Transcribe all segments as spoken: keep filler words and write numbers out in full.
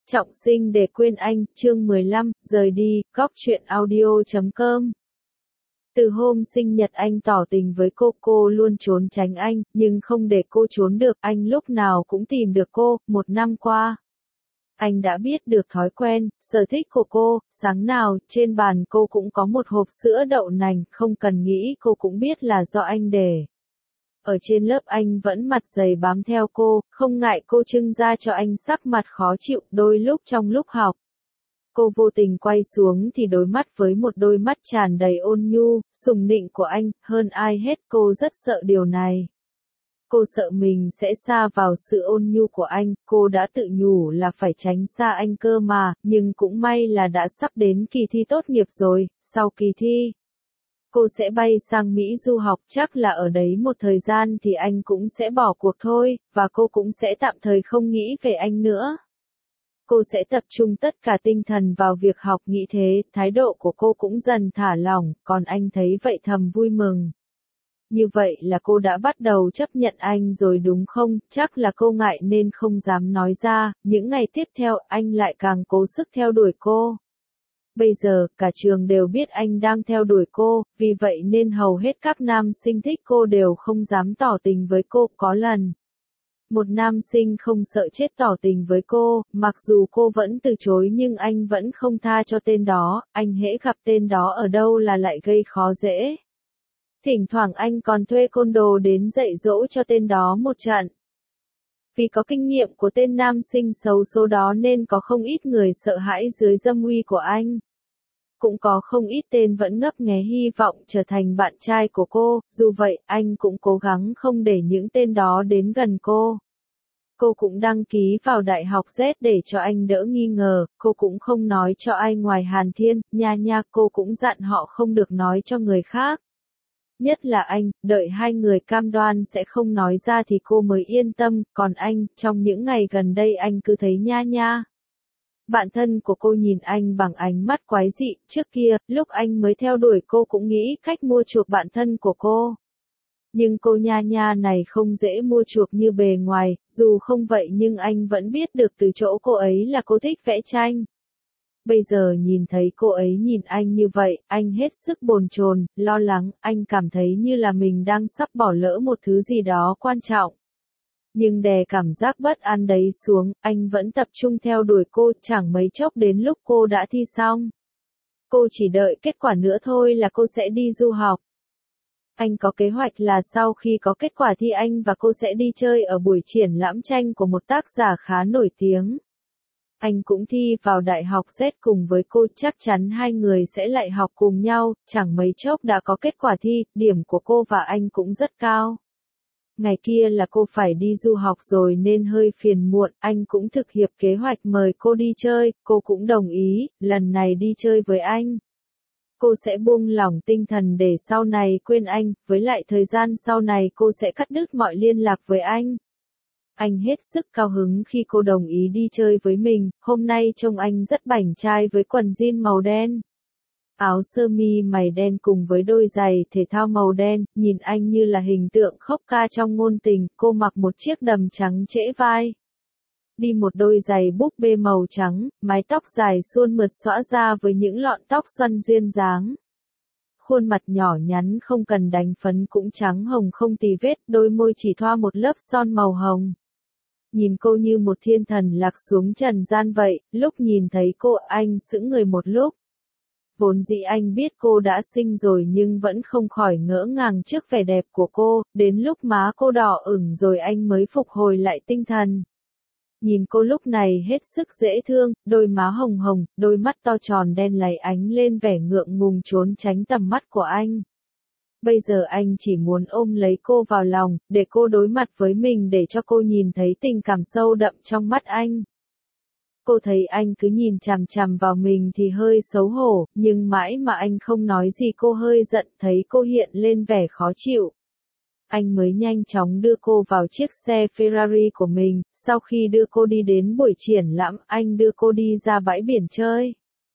Trọng sinh để quên anh, chương mười lăm, rời đi, góc truyện audio chấm com. Từ hôm sinh nhật anh tỏ tình với cô, cô luôn trốn tránh anh, nhưng không để cô trốn được, anh lúc nào cũng tìm được cô, một năm qua. Anh đã biết được thói quen, sở thích của cô, sáng nào, trên bàn cô cũng có một hộp sữa đậu nành, không cần nghĩ cô cũng biết là do anh để. Ở trên lớp anh vẫn mặt dày bám theo cô, không ngại cô trưng ra cho anh sắc mặt khó chịu, đôi lúc trong lúc học. Cô vô tình quay xuống thì đối mắt với một đôi mắt tràn đầy ôn nhu, sùng nịnh của anh, hơn ai hết cô rất sợ điều này. Cô sợ mình sẽ sa vào sự ôn nhu của anh, cô đã tự nhủ là phải tránh xa anh cơ mà, nhưng cũng may là đã sắp đến kỳ thi tốt nghiệp rồi, sau kỳ thi. Cô sẽ bay sang Mỹ du học, chắc là ở đấy một thời gian thì anh cũng sẽ bỏ cuộc thôi, và cô cũng sẽ tạm thời không nghĩ về anh nữa. Cô sẽ tập trung tất cả tinh thần vào việc học, nghĩ thế, thái độ của cô cũng dần thả lỏng, còn anh thấy vậy thầm vui mừng. Như vậy là cô đã bắt đầu chấp nhận anh rồi đúng không? Chắc là cô ngại nên không dám nói ra, những ngày tiếp theo anh lại càng cố sức theo đuổi cô. Bây giờ, cả trường đều biết anh đang theo đuổi cô, vì vậy nên hầu hết các nam sinh thích cô đều không dám tỏ tình với cô. Có lần, một nam sinh không sợ chết tỏ tình với cô, mặc dù cô vẫn từ chối nhưng anh vẫn không tha cho tên đó, anh hễ gặp tên đó ở đâu là lại gây khó dễ. Thỉnh thoảng anh còn thuê côn đồ đến dạy dỗ cho tên đó một trận. Vì có kinh nghiệm của tên nam sinh xấu số đó nên có không ít người sợ hãi dưới dâm uy của anh. Cũng có không ít tên vẫn ngấp nghé hy vọng trở thành bạn trai của cô, dù vậy anh cũng cố gắng không để những tên đó đến gần cô. Cô cũng đăng ký vào Đại học Z để cho anh đỡ nghi ngờ, cô cũng không nói cho ai ngoài Hàn Thiên, nha nha cô cũng dặn họ không được nói cho người khác. Nhất là anh, đợi hai người cam đoan sẽ không nói ra thì cô mới yên tâm, còn anh, trong những ngày gần đây anh cứ thấy nha nha. Bạn thân của cô nhìn anh bằng ánh mắt quái dị, trước kia, lúc anh mới theo đuổi cô cũng nghĩ cách mua chuộc bạn thân của cô. Nhưng cô nha nha này không dễ mua chuộc như bề ngoài, dù không vậy nhưng anh vẫn biết được từ chỗ cô ấy là cô thích vẽ tranh. Bây giờ nhìn thấy cô ấy nhìn anh như vậy, anh hết sức bồn chồn, lo lắng, anh cảm thấy như là mình đang sắp bỏ lỡ một thứ gì đó quan trọng. Nhưng đè cảm giác bất an đấy xuống, anh vẫn tập trung theo đuổi cô, chẳng mấy chốc đến lúc cô đã thi xong. Cô chỉ đợi kết quả nữa thôi là cô sẽ đi du học. Anh có kế hoạch là sau khi có kết quả thi anh và cô sẽ đi chơi ở buổi triển lãm tranh của một tác giả khá nổi tiếng. Anh cũng thi vào Đại học Z cùng với cô, chắc chắn hai người sẽ lại học cùng nhau, chẳng mấy chốc đã có kết quả thi, điểm của cô và anh cũng rất cao. Ngày kia là cô phải đi du học rồi nên hơi phiền muộn, anh cũng thực hiện kế hoạch mời cô đi chơi, cô cũng đồng ý, lần này đi chơi với anh. Cô sẽ buông lỏng tinh thần để sau này quên anh, với lại thời gian sau này cô sẽ cắt đứt mọi liên lạc với anh. Anh hết sức cao hứng khi cô đồng ý đi chơi với mình, hôm nay trông anh rất bảnh trai với quần jean màu đen. Áo sơ mi mày đen cùng với đôi giày thể thao màu đen, nhìn anh như là hình tượng khốc ca trong ngôn tình, cô mặc một chiếc đầm trắng trễ vai. Đi một đôi giày búp bê màu trắng, mái tóc dài suôn mượt xõa ra với những lọn tóc xoăn duyên dáng. Khuôn mặt nhỏ nhắn không cần đánh phấn cũng trắng hồng không tì vết, đôi môi chỉ thoa một lớp son màu hồng. Nhìn cô như một thiên thần lạc xuống trần gian vậy, lúc nhìn thấy cô anh sững người một lúc. Vốn dĩ anh biết cô đã sinh rồi nhưng vẫn không khỏi ngỡ ngàng trước vẻ đẹp của cô, đến lúc má cô đỏ ửng rồi anh mới phục hồi lại tinh thần. Nhìn cô lúc này hết sức dễ thương, đôi má hồng hồng, đôi mắt to tròn đen láy ánh lên vẻ ngượng ngùng trốn tránh tầm mắt của anh. Bây giờ anh chỉ muốn ôm lấy cô vào lòng, để cô đối mặt với mình để cho cô nhìn thấy tình cảm sâu đậm trong mắt anh. Cô thấy anh cứ nhìn chằm chằm vào mình thì hơi xấu hổ, nhưng mãi mà anh không nói gì cô hơi giận, thấy cô hiện lên vẻ khó chịu. Anh mới nhanh chóng đưa cô vào chiếc xe Ferrari của mình, sau khi đưa cô đi đến buổi triển lãm, anh đưa cô đi ra bãi biển chơi.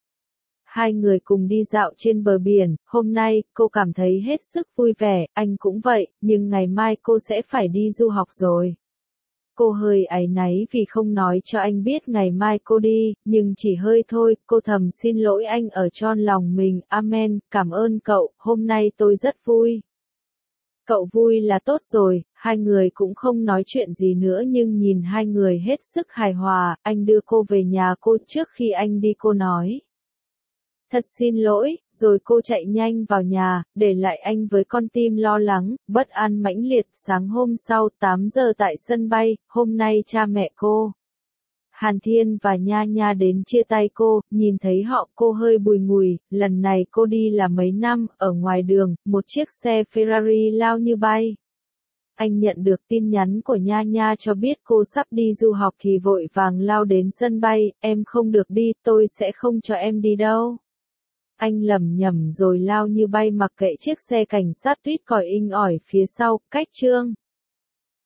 Hai người cùng đi dạo trên bờ biển, hôm nay, cô cảm thấy hết sức vui vẻ, anh cũng vậy, nhưng ngày mai cô sẽ phải đi du học rồi. Cô hơi áy náy vì không nói cho anh biết ngày mai cô đi, nhưng chỉ hơi thôi, cô thầm xin lỗi anh ở trọn lòng mình, amen, cảm ơn cậu, hôm nay tôi rất vui. Cậu vui là tốt rồi, hai người cũng không nói chuyện gì nữa nhưng nhìn hai người hết sức hài hòa, anh đưa cô về nhà cô trước khi anh đi cô nói. Thật xin lỗi, rồi cô chạy nhanh vào nhà, để lại anh với con tim lo lắng, bất an mãnh liệt. Sáng hôm sau tám giờ tại sân bay, hôm nay cha mẹ cô, Hàn Thiên và Nha Nha đến chia tay cô, nhìn thấy họ cô hơi bùi ngùi, lần này cô đi là mấy năm, ở ngoài đường, một chiếc xe Ferrari lao như bay. Anh nhận được tin nhắn của Nha Nha cho biết cô sắp đi du học thì vội vàng lao đến sân bay, em không được đi, tôi sẽ không cho em đi đâu. Anh lẩm nhẩm rồi lao như bay mặc kệ chiếc xe cảnh sát tuýt còi inh ỏi phía sau, cách Trương